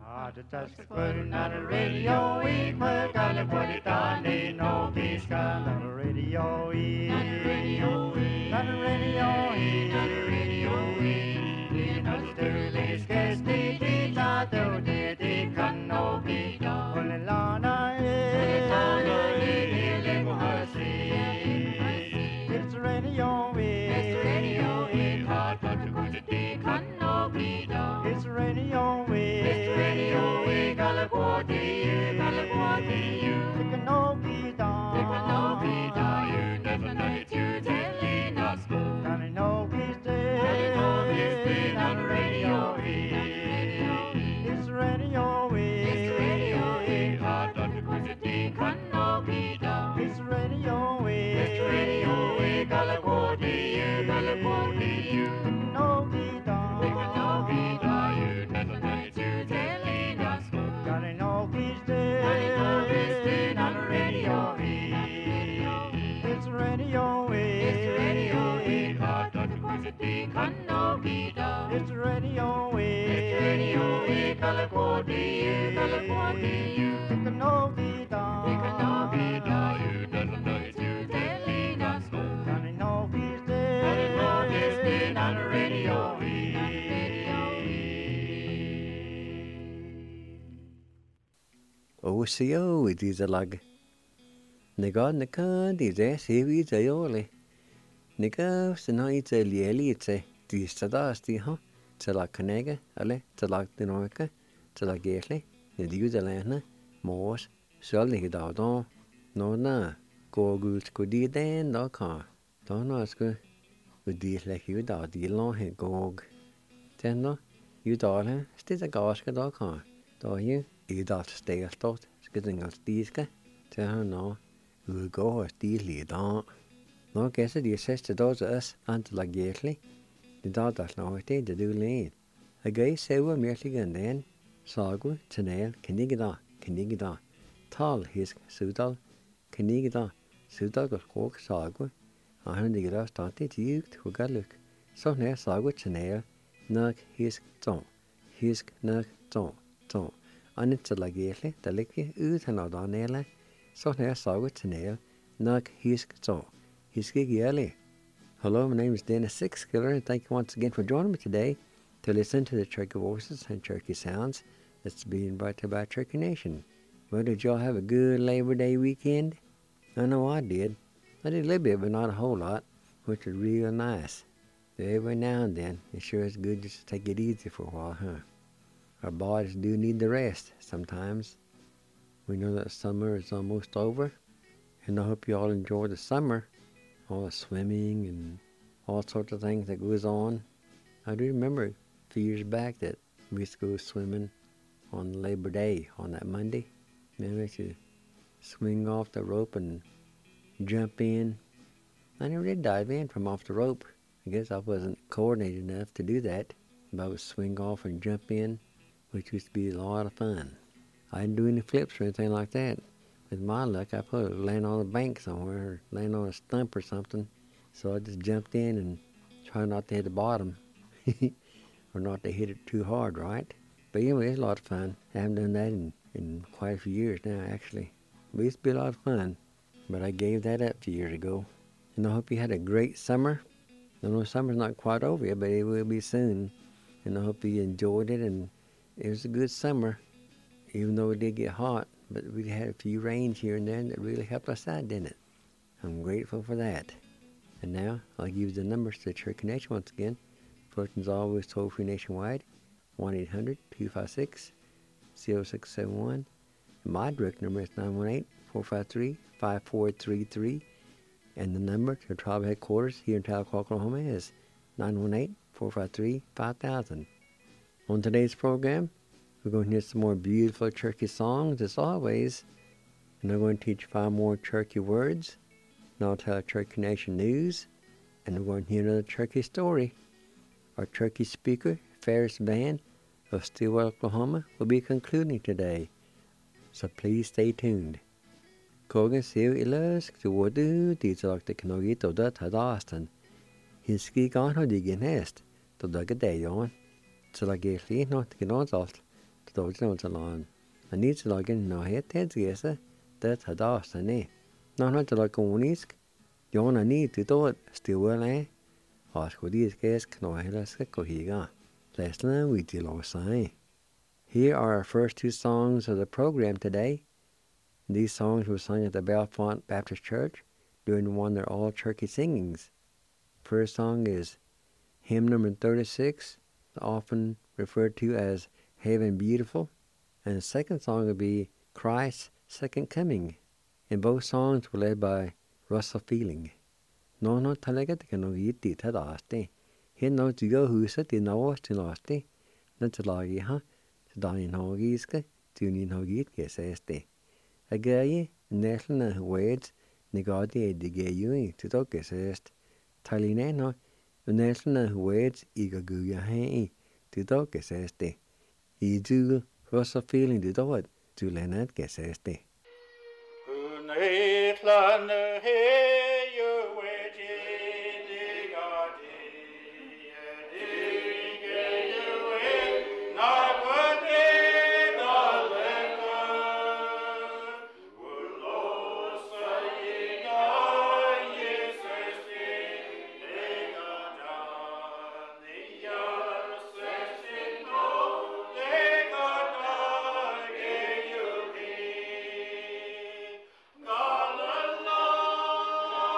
Just putting on the radio, we put on the put it on, ain't no peace come on the radio, on the radio, on the radio, on the radio, you know the dirty scarce the teeth out there, the can no be done. Only Lana is it's the radio, it's the radio, hard but the good the can no be done. It's the radio, it's the radio, we gotta go to you, it can no be done, you never know it, you telling us, Johnny no peace day, on the radio, it's the radio, hard but the good the can no be done. It's the radio, we gotta go to you, it can no be done, you never know it, you telling us, Johnny no peace day, on the radio, it's the radio, hard but the good the can no be done. It's the radio, we gotta go to you, it can no be done, you never know it, you telling us, Johnny no peace day, on the radio. OCO it is a lag. Nega neka di ze sevi zayole. Nega senai ze lieli ze di stadas di ha. Tela kanega ale tela dinoika tela gesle. Ne di uzelana mos söllig da no na go gult go di den da ka. Da no sku di lek ju da di lo he gog. Den no ju da le stita gaska da ka. Da ju I dat stegstot skiding als diske te no we go as die lidan no gesse die seste dose is ant la gesli die dat as no te de du lead a gay sewa merlig and then sagu tenel kenigida tal his sudal kenigida sudal go sagu a handigira stati tiukt ho galuk so ne sagu tenel nak his ton Anit la gele, da lekje ut han da nele. So ne sagu tenel, nak hisk so. Hiske gele. Hello, my name is Dennis Sixkiller, and thank you once again for joining me today to listen to the Cherokee Voices and Cherokee Sounds that's being brought to you by Cherokee Nation. Well, did y'all have a good Labor Day weekend? I know I did. I did a little bit, but not a whole lot, which was real nice. Every now and then, it sure is good just to take it easy for a while, huh? Our bodies do need the rest sometimes. We know that summer is almost over, and I hope you all enjoy the summer, all the swimming and all sorts of things that goes on. I do remember a few years back that we used to go swimming on Labor Day, on that Monday. Then we used to swing off the rope and jump in. I never did dive in from off the rope. I guess I wasn't coordinated enough to do that, but I would swing off and jump in, which used to be a lot of fun. I didn't do any flips or anything like that. With my luck, I probably land on a bank somewhere or land on a stump or something. So I just jumped in and tried not to hit the bottom or not to hit it too hard, right? But anyway, it's a lot of fun. I haven't done that in quite a few years now, actually. But it used to be a lot of fun, but I gave that up a few years ago. And I hope you had a great summer. I know summer's not quite over yet, but it will be soon. And I hope you enjoyed it, and it was a good summer, even though it did get hot, but we had a few rains here and there that really helped us out, didn't it? I'm grateful for that. And now, I'll give you the numbers to the Cherokee Nation once again. First and always toll-free nationwide, 1-800-256-0671. And my direct number is 918-453-5433. And the number to the tribal headquarters here in Tahlequah, Oklahoma is 918-453-5000. On today's program, we're going to hear some more beautiful Cherokee songs, as always. And I'm going to teach 5 more Cherokee words. And I'll tell Cherokee Nation news. And we're going to hear another Cherokee story. Our Cherokee speaker, Ferris Band of Stillwater, Oklahoma, will be concluding today. So please stay tuned. Kogan siu ilas to wadu titalak the Kanogito da Tadastan. Hinski gone ho digin hest to the Gadayon. So I gave not to get on salt. stood no to lawn. I need to log in no head heads yes, that had asked a nay. No, not to like on isk. You want to need to do it still well, eh? Ask what these guys can I let go here. Last night we did all say. Here are our first two songs of the program today. These songs were sung at the Bellefonte Baptist Church during one of their all-turkey singings. First song is hymn number 36, often referred to as Heaven Beautiful. And the second song will be Christ's Second Coming. And both songs were led by Russell Feeling. No talaga ka no yiti tadaste. He no to go huset in no to naste. Not to lagi ha. To Danny Hogiska, Tunin Hogit geseste. A gay, national words, negati de gay to talk gesest. Talineno, the national words igaguya hay to talk geseste. I do Russell Feeling to do it to Leonard geseste. La la la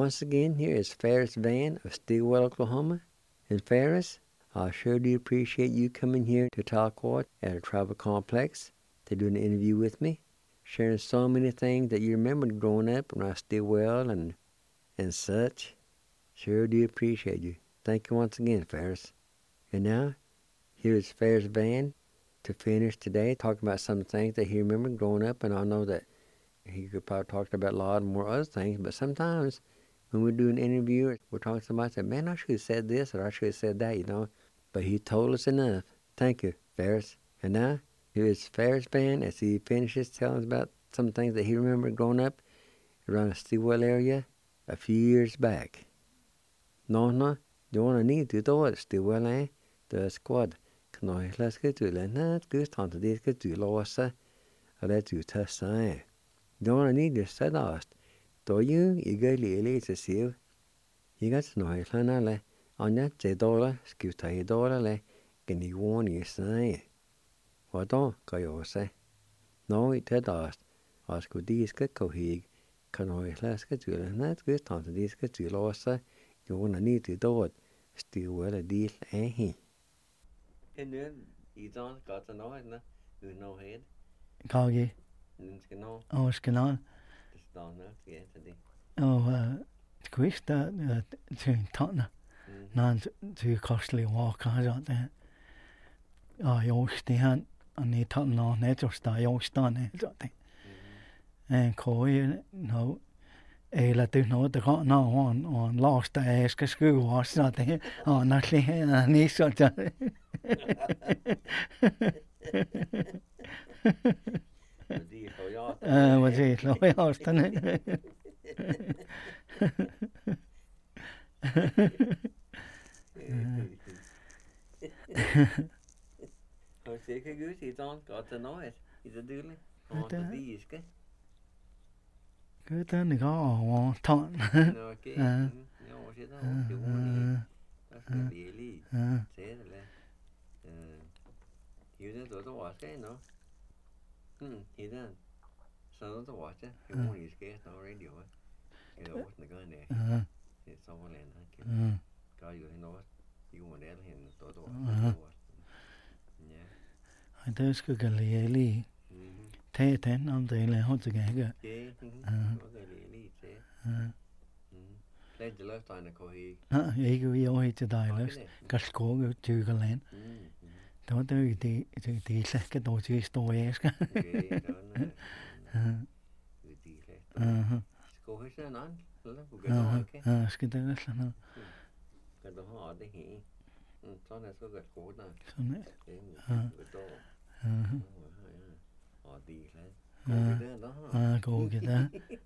once again, here is Ferris Van of Stillwell, Oklahoma. And Ferris, I sure do appreciate you coming here to Talcott at a tribal complex to do an interview with me, sharing so many things that you remembered growing up when I was Stillwell and such. Sure do appreciate you. Thank you once again, Ferris. And now, here's Ferris Van to finish today, talking about some things that he remembered growing up, and I know that he could probably talk about a lot more other things, but sometimes when we do an interview, we're talking to somebody and say, man, I should have said this or I should have said that, you know. But he told us enough. Thank you, Ferris. And now, here is Ferris Van as he finishes telling us about some things that he remembered growing up around the Stillwell area a few years back. No, you want to need to do it, Stillwell, the squad. Nói là cái chuyện là nó cứ thằng thì cái chuyện lo sa, ở đây chuyện thật sai. Đó là need to set out. Tối như ý cái lì sẽ xíu. Ý cái nói là nó là anh nhá chế đó là kiểu thấy đó là cái này quan ý sai. Và đó cái yếu sai. Nói thế đó, ở cái đi cái câu hì, cái nói là cái chuyện là nó cứ thằng thì cái chuyện lo sa, you wanna need to do it. Still well a deal, eh? And then he's on got to know it, no head. Có gì? Skenon. Skenon. Today. Quista to Tottenham. Nan to costly walk out there. You stand and they Tottenham on net or stay all stand it. And Coy, no. Là tôi nói tôi có nó on lost cái school was something nothing ní sao chứ mà gì lỗi ở đó này Hồi xưa cái gửi thì con có thể nói thìจะดื้อเลยจะดีcái cứ tới này có thọn okay no sẽ đâu chịu muốn đi đi sẽ là hiểu được tôi watch cái nó hiểu được sao tôi watch cái muốn đi cái nó radio cái đó nó cái này thì sao mà lên cái cóอยู่nóอยู่หมดแล้วเห็นตัวเนี่ยไอ้เด็กก็เลยลีthế năm tới là hốt cái cái lên từ lớp toàn là coi ấy cái yêu hay từ đại lớp cắt cổ cái chữ cái lên đó tới thì sẽ cái đồ chữ story cái cô hết rồi nó cái đó là nó cái đó họ để hiểu cho nên số gật cổ này cô kita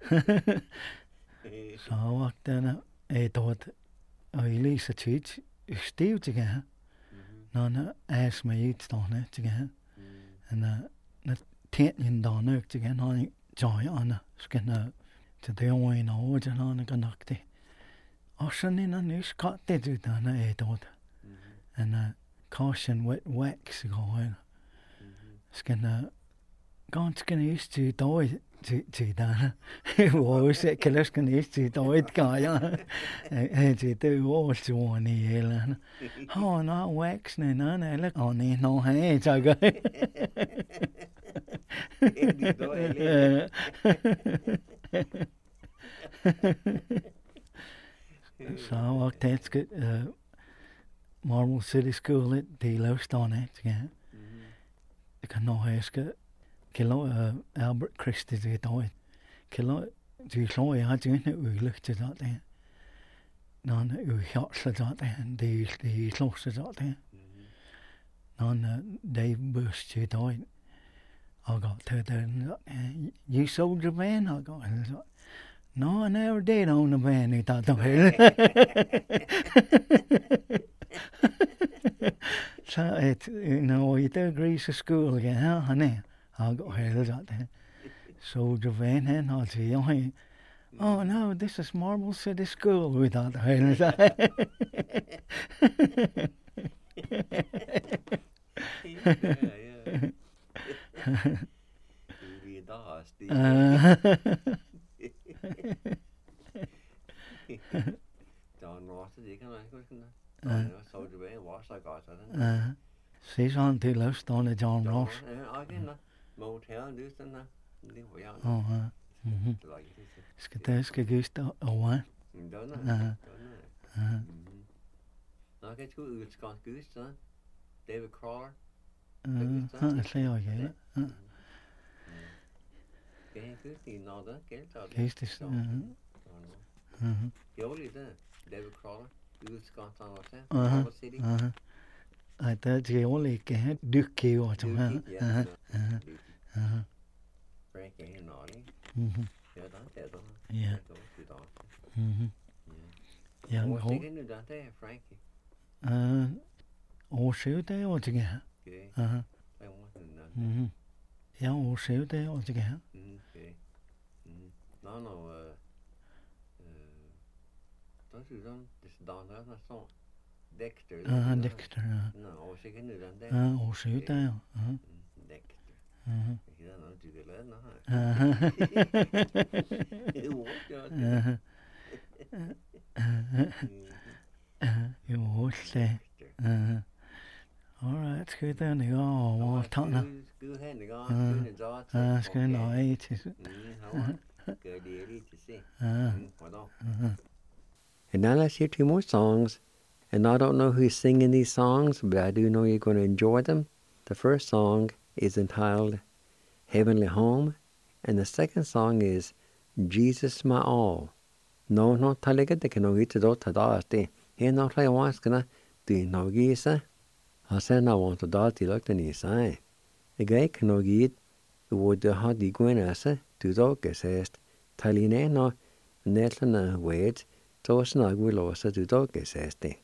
sao waktu na tot ili sa chich stiu tiga na as me it stone tiga na tent in dona tiga na joy ana skena to the only no ja na kanakte ocean na nish kat te du na tot and caution wet wax going skena Ganske nyss till dag till där. Var säkert ska nyss till dag kan jag. Till det var så ni hela. Ha na wax na eller han är nå här så gå. Så och det ska Marble City School det låstan igen. Det kan nog häska Kilo Albert Christie det då. Kilo du slår jag hade inte ulycka så där. Någon ursäkta så där. Det slår så där. Någon Dave Bush det då. I got to the you sold your van I got no I never did own a van he thought of it. So it it agrees to school again huh honey. I got held out there. Sold your van and I said, oh no, this is Marble City School without the hell. John Ross det kan man ikke så det var was I got det. Season til løstående John Ross. Igen motel det sådan der. Det var jeg. Skal gøst over. Nå, kan du udskåret gøst så? David Crawler. Jeg ser ikke det. Kan gøst i noget galt så. Gøst det. Jo lige det. David Crawler. Udskåret han også. Ej, der er ikke dykkæver som her. Frank er noget. Ja, der er det. Ja. Ja, hvor stikker nu der er Frankie? Årsøv der var til her. Okay. Ja, årsøv der var til her. Okay. Nå, der synes jeg, det er der så. Dexter. Dexter, ja. Nå, årsøv nu der. Årsøv der, ja. Dexter. Mhm. Det er noget, du kan lade noget her. Jo, det. Alright, skal vi den i går over tårne? Skal vi hen i går? Skal vi nøje til sig? Gør det lige til sig. And now let's hear 2 more songs. And I don't know who's singing these songs, but I do know you're going to enjoy them. The first song is entitled Heavenly Home, and the second song is Jesus My All. No, talaga det kan nog inte då ta där det. Här har jag vaskna det nog isa. Har sen jag vant då till lukta ni sai. Jag kan nog it det har de gwenasa du då gesest. Taline no netlana wait. Då snag vi låsa du då gesest det.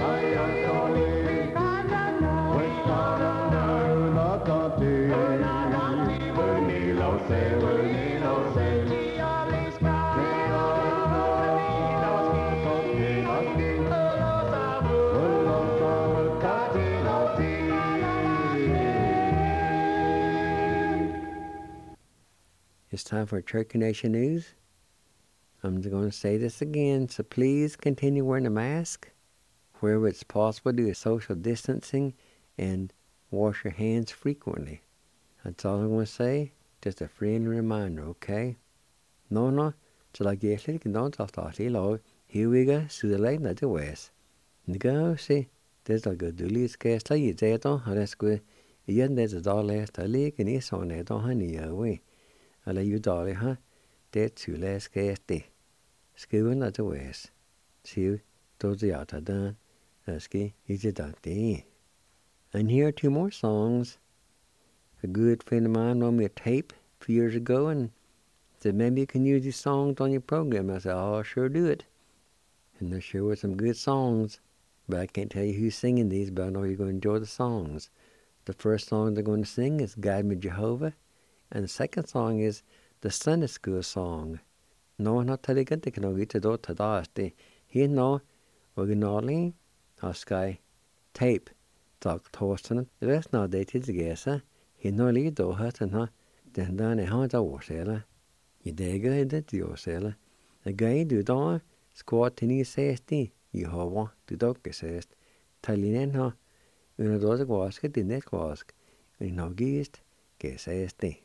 It's time for Cherokee Nation News. I'm going to say this again, so please continue wearing a mask. Wherever it's possible, do social distancing and wash your hands frequently. That's all I'm going to say. Just a friendly reminder, okay? No, so like you can don't talk to here we go, so the light at the west. And go see, there's like a duly's cast, like you say, don't have that's good. Yen there's a dollar last, I leak and it's on there, don't honey away. I let you dolly, huh? That's two last cast day. Skewing at the west. See, those the out are done. Ski, he's a duck. And here are two more songs. A good friend of mine loaned me a tape a few years ago and said, maybe you can use these songs on your program. I said, oh, I'll sure do it. And there sure were some good songs. But I can't tell you who's singing these, but I know you're going to enjoy the songs. The first song they're going to sing is Guide Me Jehovah. And the second song is the Sunday School song. No, not till they get to know each other to the He know, originally, Sky tape talk Torsten. The rest now dated together. He no lead do hat and ha. Then down a hand of sailor. You dagger in the sailor. A guy do da squat in his safety. You have one to dog says. Tallinn ha. Una dose wask it in that wask. And no geest. Guess safety.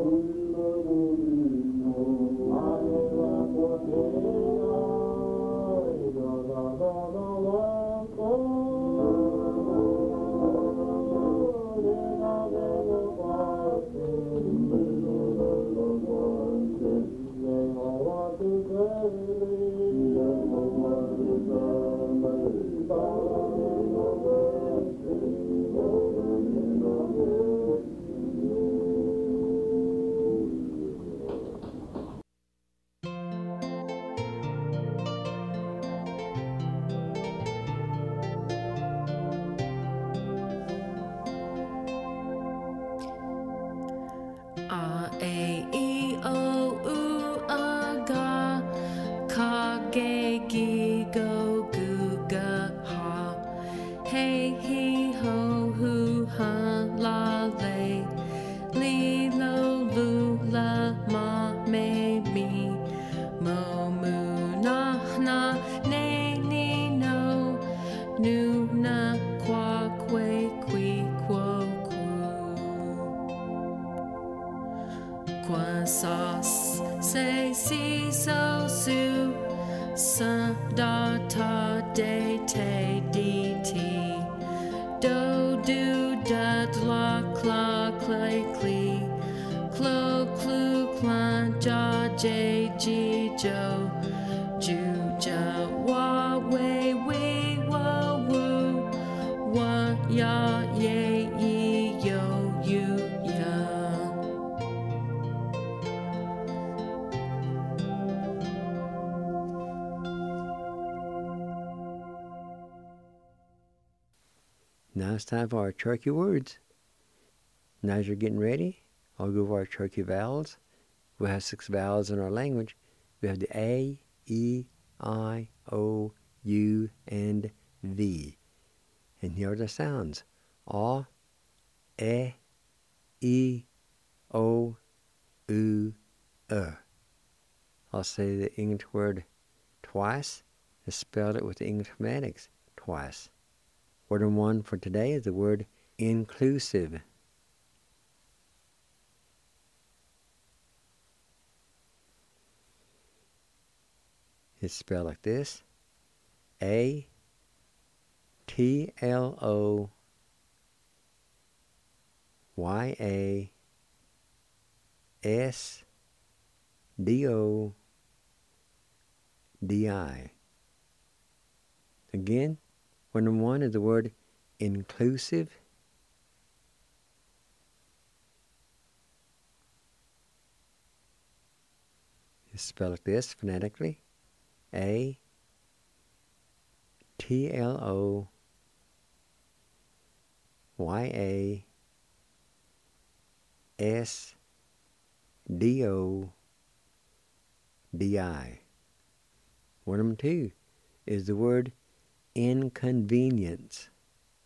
A, E, O, U, A, Ga, Ka, Ge, Gi, Go, Gu, Ga, Ha, Hey, He, Ho, Hu, Ha, La, Le, Li, Lo, Lu, La, Ma, Me, Mi, Mo, Mu, Na, Na, Ne, Ni, No, Nu, Na, Qua, Que, Qui, Quo, Ku. Qua, sa, se, si, so, su, sa, da, ta, de, te, di, ti, do, do, da, la, cla, clay, clee, clo, clu, clan, ja, j, ji, jo, ju, ja, wa, we, wa, woo, wa, ya, ye, ye, yo, you, ya. Now it's time for our Cherokee words. Now as you're getting ready, I'll go over our Cherokee vowels. We have 6 vowels in our language. We have the A, E, I, O, U, and V. And here are the sounds. A, E, O, U, I'll say the English word twice and spell it with the English phonetics twice. Word number 1 for today is the word inclusive. It's spelled like this: A, T, L, O, Y, A, S, D, O, D, I. Again, word number 1 is the word inclusive. It's spelled like this phonetically: A, T, L, O, Y, A, S, D, O, D, I. Word number 2 is the word inconvenience.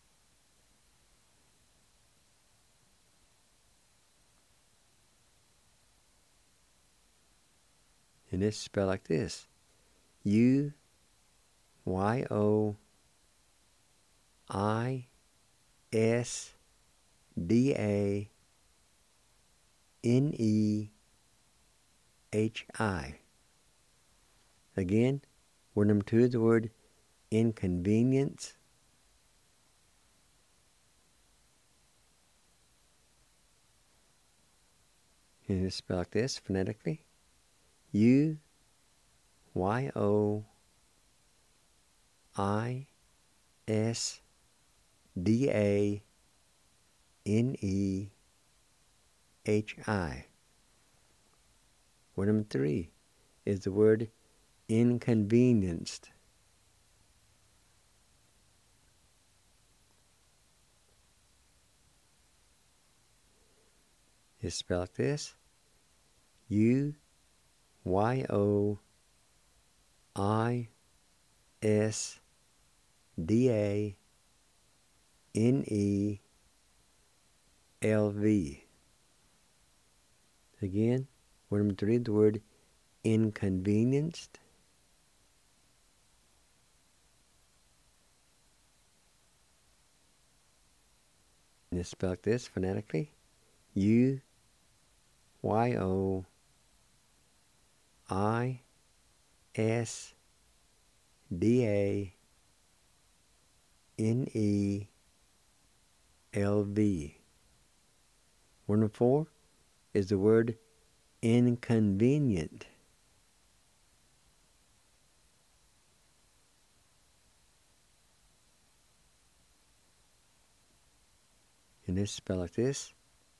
And it's spelled like this: U, Y, O, I, S, D, A, N, E, H, I. Again, word number 2 is the word inconvenience. And it's spelled like this phonetically: U, Y, O, I, S, D, A, N, E, H, I. Word number 3 is the word inconvenienced. It's spelled like this: U, Y, O, I, S, D, A, N, E, L, V. Again, word number 3, the word inconvenienced. And it's spelled like this phonetically: U, Y-O-I-S-D-A-N-E-L-V. Word number 4 is the word inconvenient. And it's spelled like this: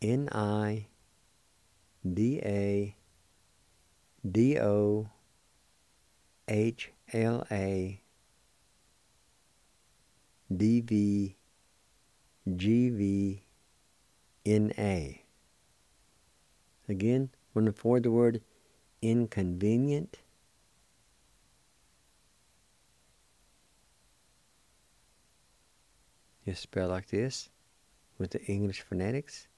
N-I-D-A-D-O-H-L-A-D-V-G-V-N-A. Again, when before the word inconvenient, it's spelled like this with the English phonetics: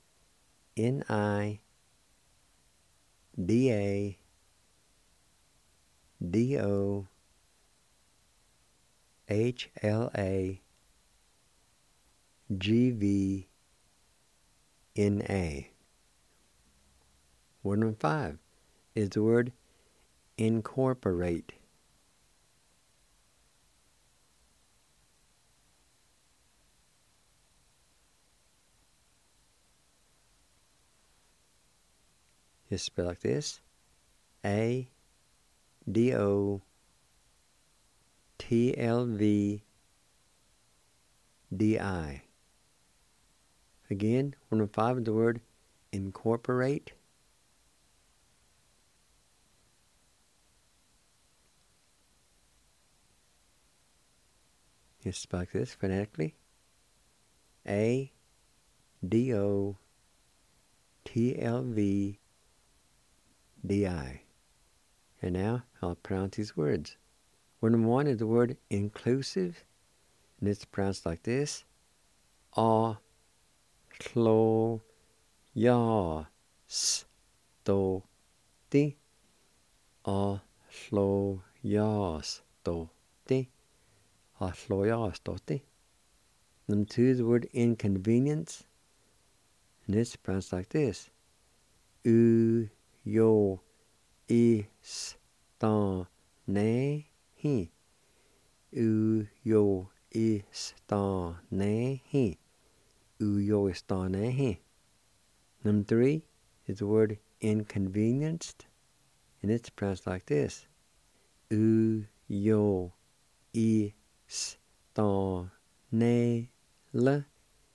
N-I-D-A-D-O-H-L-A-G-V-N-A. Word number 5 is the word incorporate. It's spelled like this: A-D-O-T-L-V-D-I. Again, word number 5 is the word incorporate. It's spelled like this phonetically: A-D-O-T-L-V-D-I. And now I'll pronounce these words. Word number 1 is the word inclusive, and it's pronounced like this: A-Hlo-Ya-S-To-Ti. A-Hlo-Ya-S-To-Ti. A-Hlo-Ya-S-To-Ti. Number 2 is the word inconvenience, and it's pronounced like this: U-Yo-Is-Ta-Ne-Hi. U-Yo-Is-Ta-Ne-Hi. U-Yo-Is-Ta-Ne-Hi. Number 3 is the word inconvenienced, and it's pronounced like this: U-Yo-Is-Ta-Ne-La.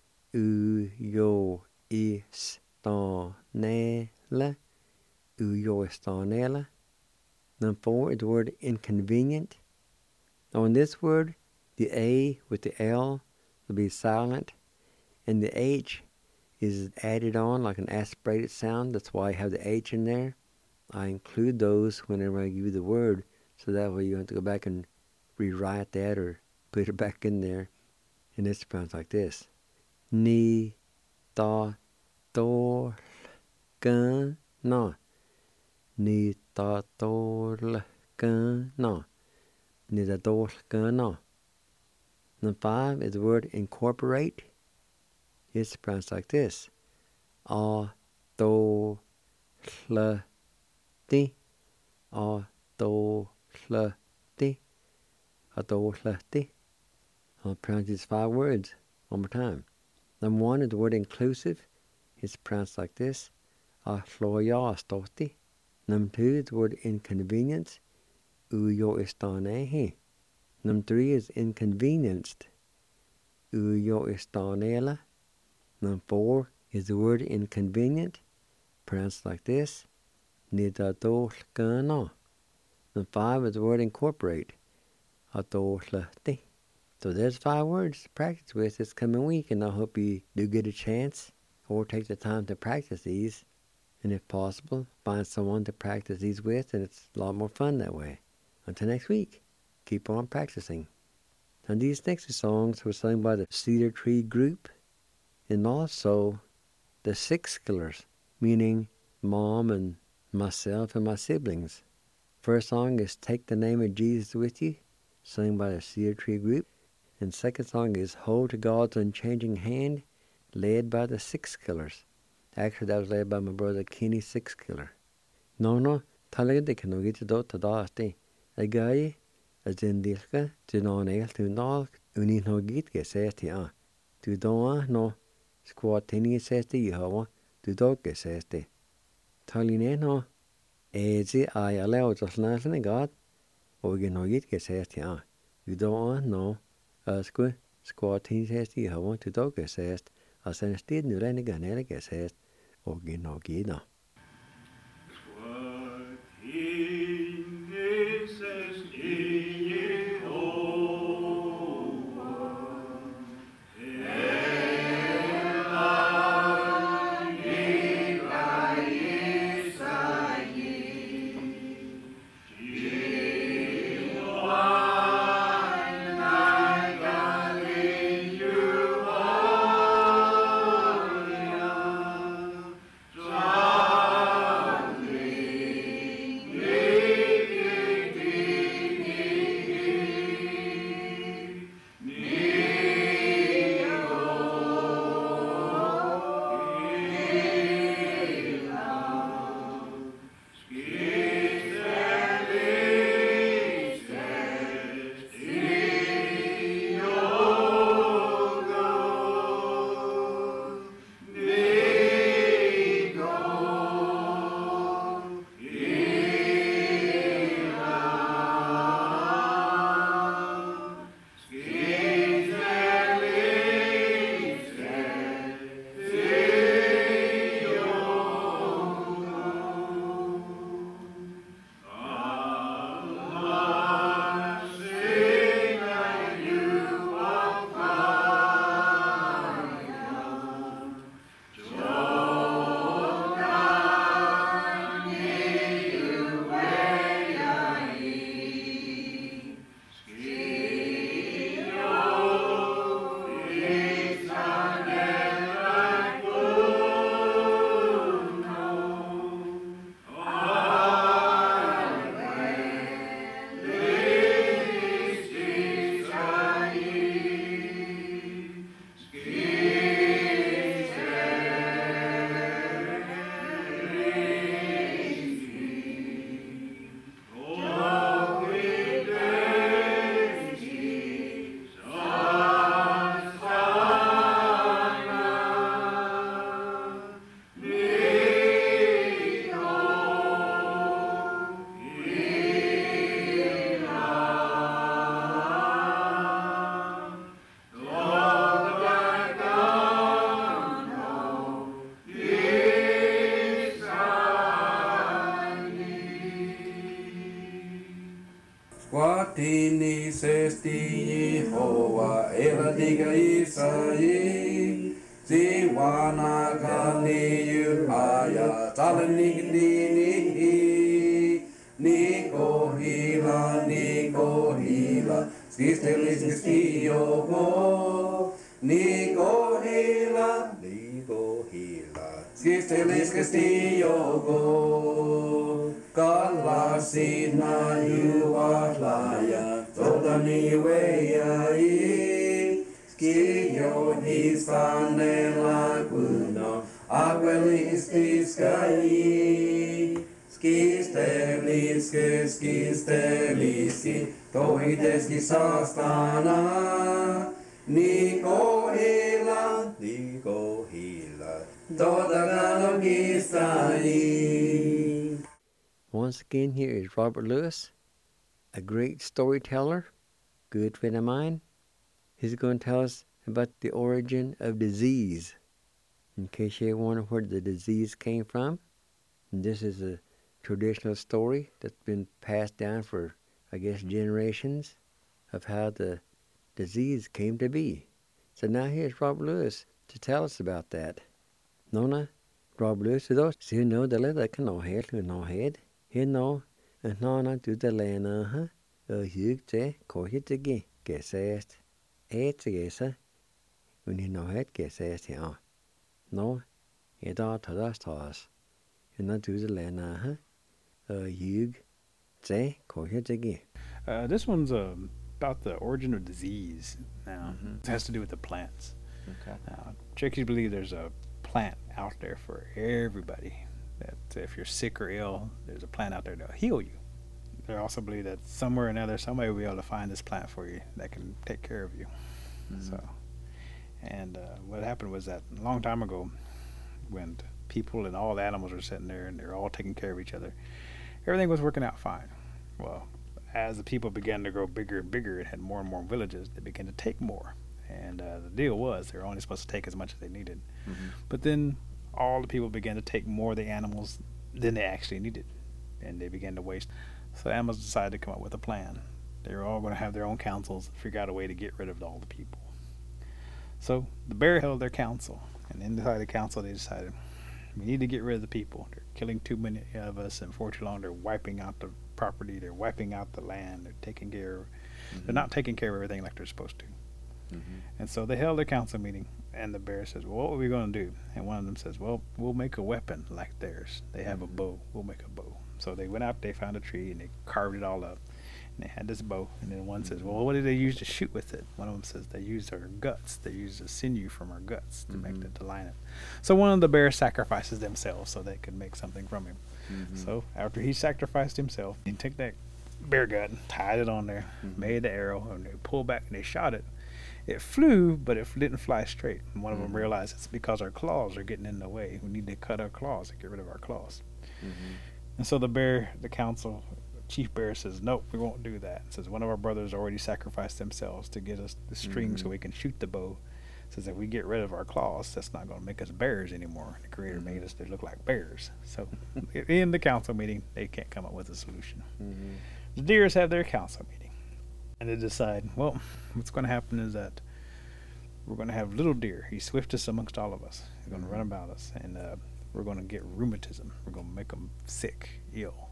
U-Yo-Is-Ta-Ne-La. U-Yo-Is-Ta-Ne-La. Number 4 is the word inconvenient. Now in this word, the A with the L will be silent, and the H is added on like an aspirated sound. That's why I have the H in there. I include those whenever I give you the word, so that way you don't have to go back and rewrite that or put it back in there. And it's pronounced like this: Ni ta to gan na. Ni ta to gan na. Ni ta to gan na. Number 5 is the word incorporate. It's pronounced like this: A-to-l-ti. A-to-l-ti. A-to-l-ti. I'll pronounce these 5 words one more time. Number 1 is the word inclusive. It's pronounced like this: A-hlo-ya-s-to-ti. Number 2 is the word inconvenience. U-yo-is-ta-ne-hi. Number 3 is inconvenienced. U-yo-is-ta-ne-la. Number 4 is the word inconvenient, pronounced like this: Ni-ta-to-l-ka-na. Number 5 is the word incorporate: A-to-l-ti. So there's 5 words to practice with this coming week, and I hope you do get a chance or take the time to practice these. And if possible, find someone to practice these with, and it's a lot more fun that way. Until next week, keep on practicing. And these next 2 songs were sung by the Cedar Tree Group, and also the Six Killers, meaning Mom and myself and my siblings. First song is Take the Name of Jesus With You, sung by the Cedar Tree Group. And second song is Hold to God's Unchanging Hand, led by the Six Killers. Actually, that was led by my brother Kenny Sixkiller. No, talaga de can get to the a guy as in Dilka, to no nail to knock, uni no get says to to don't no squat tinny says to you, how to dog says to Taline no, easy I allow just nothing God, or you no get says to you don't know, squat tinny says to you, how to dog says, as an steed new Renigan says, or you no get no. Watini sesti Yehowa eladiga Isa'i Ziwana kani yuhaya talanigdini Niko hila Skistelis gistiyoko Niko hila Skistelis gistiyoko Kalasina yuahlaya Todani weyai Skiyo hisane laguno Aguelis kiskai Skisteliski Tohideski sastana Niko hila Todagano gistai. Once again, here is Robert Lewis, a great storyteller, good friend of mine. He's going to tell us about the origin of disease. In case you wonder where the disease came from, and this is a traditional story that's been passed down for, I guess, generations of how the disease came to be. So now here's Robert Lewis to tell us about that. Nona, Robert Lewis, those who know the letter can no head, who no head. He know, and Nona do the lena, hugte, kohitigi, gesest, gesa, when you know head, gesest, yeah. No, it all to us toss. You not do the lena, hug, te, kohitigi. This one's about the origin of disease. Now, it has to do with the plants. Okay. Now, Cherokees believe there's a plant out there for everybody that if you're sick or ill, there's a plant out there that'll heal you. They also believe that somewhere or another, somebody will be able to find this plant for you that can take care of you. So, and what happened was that a long time ago, when people and all the animals were sitting there and they're all taking care of each other, everything was working out fine. Well, as the people began to grow bigger and bigger and had more and more villages, they began to take more. And the deal was they were only supposed to take as much as they needed. But then all the people began to take more of the animals than they actually needed, and they began to waste. So the animals decided to come up with a plan. They were all going to have their own councils, figure out a way to get rid of all the people. So the bear held their council, and inside the council they decided, we need to get rid of the people. They're killing too many of us, and for too long they're wiping out the property, they're wiping out the land, they're taking care of, they're not taking care of everything like they're supposed to. And so they held their council meeting, and the bear says, well, what are we going to do? And one of them says, well, we'll make a weapon like theirs. They have a bow. We'll make a bow. So they went out, they found a tree, and they carved it all up. And they had this bow. And then one says, well, what did they use to shoot with it? One of them says they used our guts. They used the sinew from our guts to make that, to line it. So one of the bears sacrifices themselves so they could make something from him. So after he sacrificed himself, he took that bear gut, tied it on there, made the arrow, and they pulled back and they shot it. It flew, but it didn't fly straight. And one of them realized it's because our claws are getting in the way. We need to cut our claws and get rid of our claws. And so the council, chief bear says, nope, we won't do that. Says one of our brothers already sacrificed themselves to get us the string so we can shoot the bow. Says if we get rid of our claws, that's not going to make us bears anymore. The creator made us to look like bears. So in the council meeting, they can't come up with a solution. The deers have their council meeting. And they decide, well, what's going to happen is that we're going to have little deer. He's swiftest amongst all of us. He's going to run about us. And we're going to get rheumatism. We're going to make them sick, ill.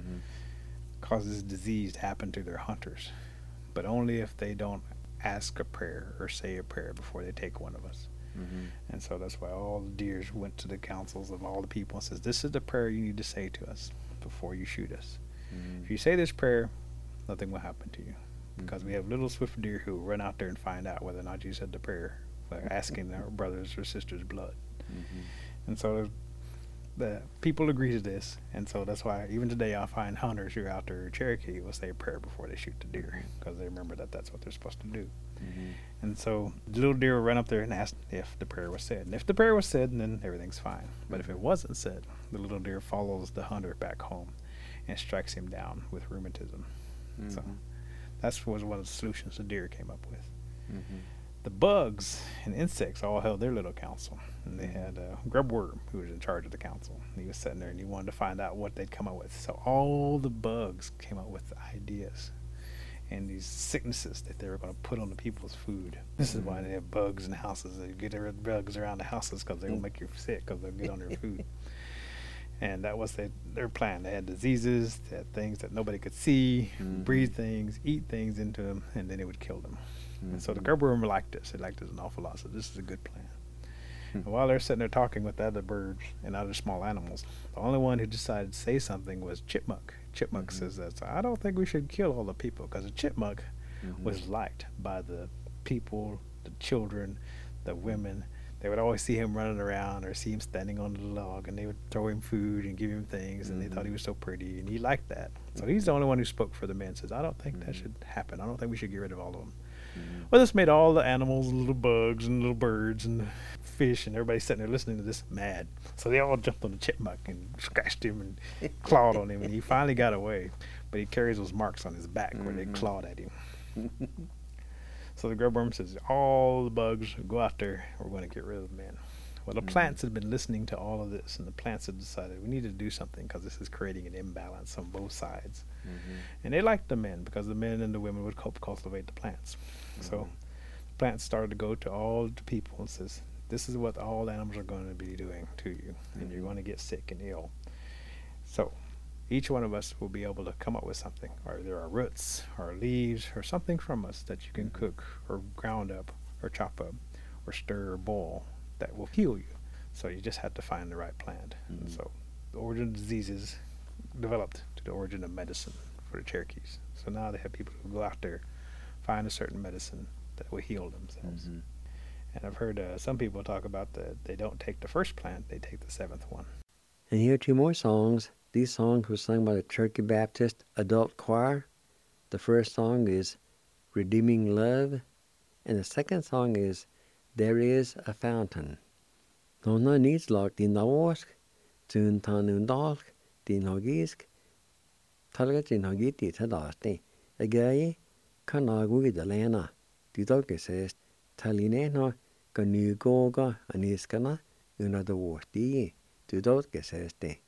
Causes disease to happen to their hunters. But only if they don't ask a prayer or say a prayer before they take one of us. And so that's why all the deers went to the councils of all the people and says, this is the prayer you need to say to us before you shoot us. If you say this prayer, nothing will happen to you. Because we have little swift deer who run out there and find out whether or not you said the prayer, like asking their brothers or sisters' blood. And so the people agree to this, and so that's why even today I find hunters who are out there in Cherokee will say a prayer before they shoot the deer, because they remember that that's what they're supposed to do. And so the little deer will run up there and ask if the prayer was said. And if the prayer was said, then everything's fine. But if it wasn't said, the little deer follows the hunter back home and strikes him down with rheumatism. So that was one of the solutions the deer came up with. The bugs and insects all held their little council. And they had Grubworm, who was in charge of the council. And he was sitting there and he wanted to find out what they'd come up with. So all the bugs came up with ideas and these sicknesses that they were going to put on the people's food. This is why they have bugs in houses. They get rid of bugs around the houses because they will make you sick because they'll get on your food. And that was their plan. They had diseases, they had things that nobody could see, breathe things, eat things into them, and then it would kill them. And so the Grubworm liked this. They liked this an awful lot. So this is a good plan. And while they're sitting there talking with the other birds and other small animals, the only one who decided to say something was Chipmunk. Chipmunk says that, so I don't think we should kill all the people, because a chipmunk was liked by the people, the children, the women. They would always see him running around or see him standing on the log, and they would throw him food and give him things, and they thought he was so pretty, and he liked that. So he's the only one who spoke for the men, says, I don't think that should happen. I don't think we should get rid of all of them. Well, this made all the animals, little bugs and little birds and fish and everybody sitting there listening to this mad. So they all jumped on the chipmunk and scratched him and clawed on him, and he finally got away. But he carries those marks on his back where they clawed at him. So the Grubworm says, all the bugs go out there, we're going to get rid of the men. Well, the plants had been listening to all of this, and the plants had decided we need to do something because this is creating an imbalance on both sides. And they liked the men because the men and the women would cultivate the plants. So the plants started to go to all the people and says, this is what all animals are going to be doing to you, and you're going to get sick and ill. So each one of us will be able to come up with something, or there are roots or leaves or something from us that you can cook or ground up or chop up or stir or boil that will heal you. So you just have to find the right plant. And so the origin of diseases developed to the origin of medicine for the Cherokees. So now they have people who go out there, find a certain medicine that will heal themselves. And I've heard some people talk about they don't take the first plant, they take the seventh one. And here are two more songs. These songs were sung by the Turkey Baptist Adult Choir. The first song is Redeeming Love, and the second song is There Is a Fountain. Nona needs lock din nawask, tun tanun dalk, din hogisk, talgat din hogiti tadasti. Agaye, kanagu idalena, didokesest, talinena, kanugoga, aniskana, unada warti, didokeseste.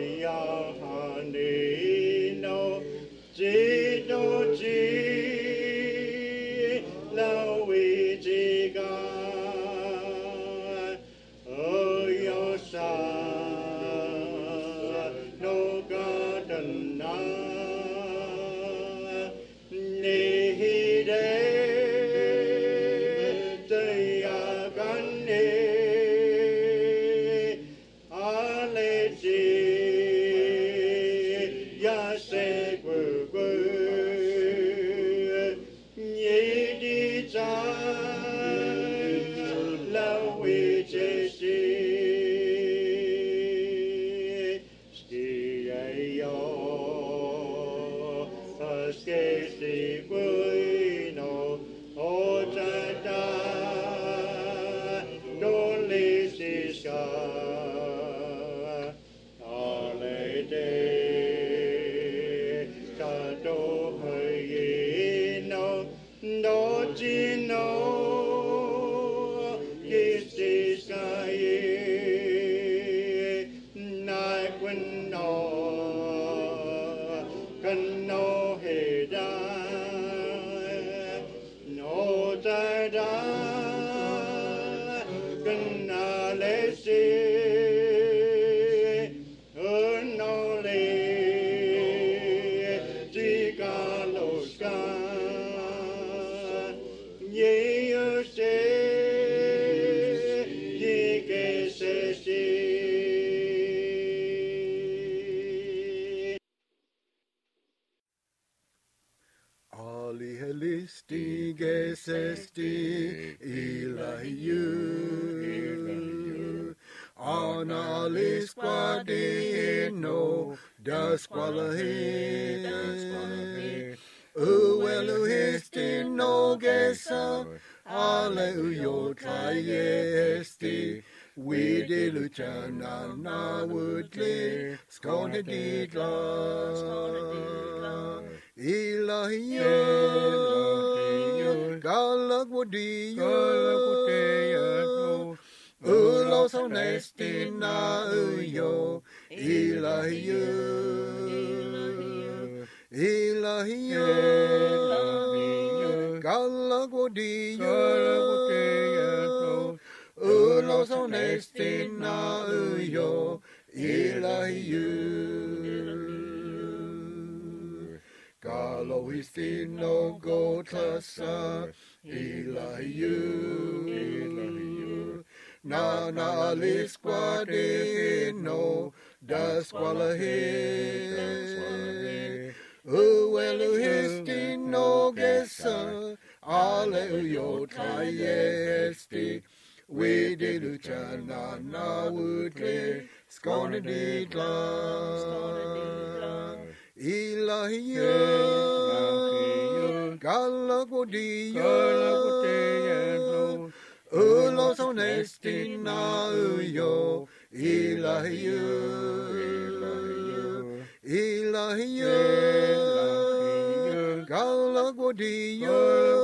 Ali helisti gesesti ilahiu. Analis quadino dasqualahe. Ueluhisti no gesa. Aleuyo triesti. Widi luchana na woodley. Skone didla. Ilahiyo, galagwadiyo, ulo so nesti na uyo, ilahiyo, ilahiyo, galagwadiyo, ulo so nesti na uyo, ilahiyo. Galohisti no go tlasa, ilahiu. Na lisquadino, dasqualahe. Ueluhisti no gesa, aleuyo triesti. Widi luchana na woodley, skone didla. Ilahiyo, galagwadiyo, ulos honesti na uyo, ilahiyo, ilahiyo, galagwadiyo,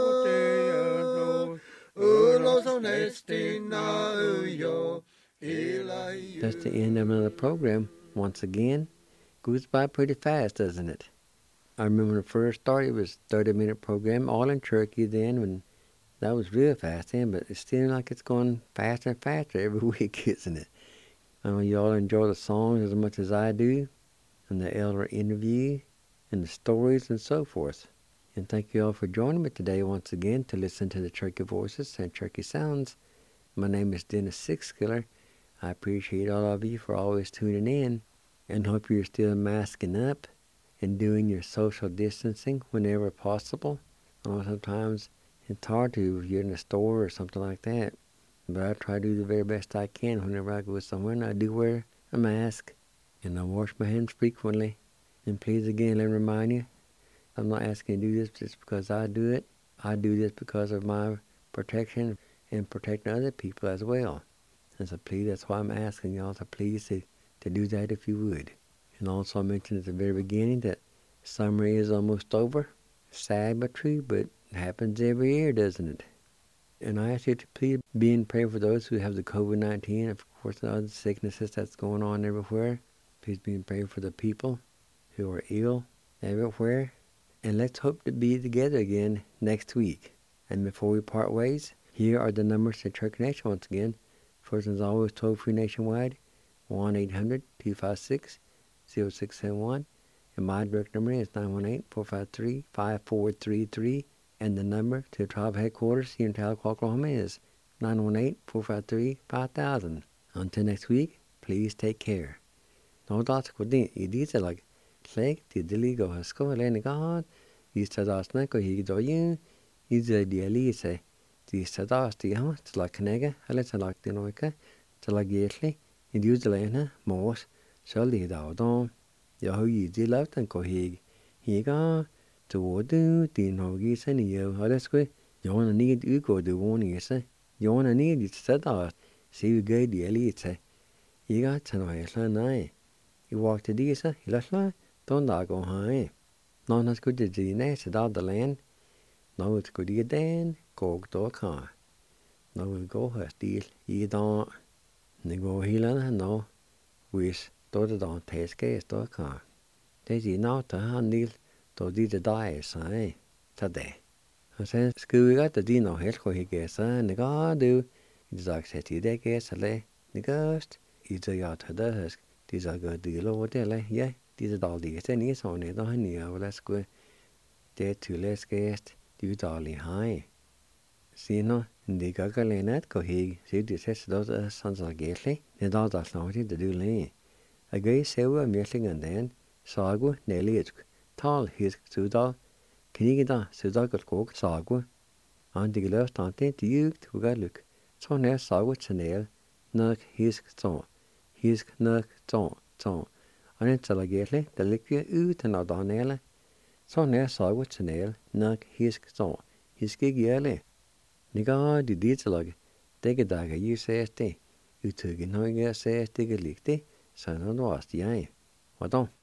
ulos honesti na uyo, ilahiyo. That's the end of another program. Once again, goes by pretty fast, doesn't it? I remember when it first started, it was a 30-minute program, all in Turkey then, when that was real fast then, but it seems like it's going faster and faster every week, isn't it? I know you all enjoy the songs as much as I do, and the elder interview, and the stories and so forth. And thank you all for joining me today once again to listen to the Turkey Voices and Turkey Sounds. My name is Dennis Sixkiller. I appreciate all of you for always tuning in, and hope you're still masking up and doing your social distancing whenever possible. I know sometimes it's hard to if you're in a store or something like that, but I try to do the very best I can whenever I go somewhere, and I do wear a mask, and I wash my hands frequently. And please again, let me remind you, I'm not asking you to do this just because I do it. I do this because of my protection and protecting other people as well. And so please, that's why I'm asking y'all to please to do that if you would. And also I mentioned at the very beginning that summer is almost over. Sad but true, but it happens every year, doesn't it? And I ask you to please be in prayer for those who have the COVID-19, of course, and other sicknesses that's going on everywhere. Please be in prayer for the people who are ill everywhere. And let's hope to be together again next week. And before we part ways, here are the numbers to Church Connection once again. First and always toll-free nationwide, 1-800-256-0671. And my direct number is 918-453-5433. And the number to Tribe Headquarters here in Tahlequah, Oklahoma is 918-453-5000. Until next week, please take care. No dots could be easy like Clay, the Diligo has scored any god. You said us not go he do you. Is the Elise. The Sadas the house like Nega, a little like the Noika, to like Yetly, and use the Lena, Morse, shall lead out on. Yo, you did left and go he go to what do the no geese any you, or let's go. You want to need you go do one, you say. You want to need it said us. See you go the Elite. You got to know it's like you walk to these, you let don't go high. None as good as the nest out the land. No, it's good you then, go to a car. No, we'll go her steal, you don't. They go healing, no. Wish, don't taste gas to a car. They see not to handle, to the dice, today. I said, school got the dino head for he guess, and the god do. It's like said, you guess, the ghost. It's a yacht to the husk. These are good deal over there, yeah. These are all these things on it, don't you? Let's go. There to less guest, do dolly high. See no, the gagalenet go he, see the test those sons of gately, the dog that's not to do lay. A gay silver milling and then, sagu, nelly, tall his sudal, Knigida, Sudagal cook, sagu, and the left auntie, the youth who got look. So near sagu chanel, nurk his song, his nurk song. And it's a gately, the liquor ut and adonella. So near sagu chanel, nurk his song, his gig yearly. Niga, the deeds log, take a dagger, you say, stay. You took it, no, you say, take a lick, so no, was the eye. What on?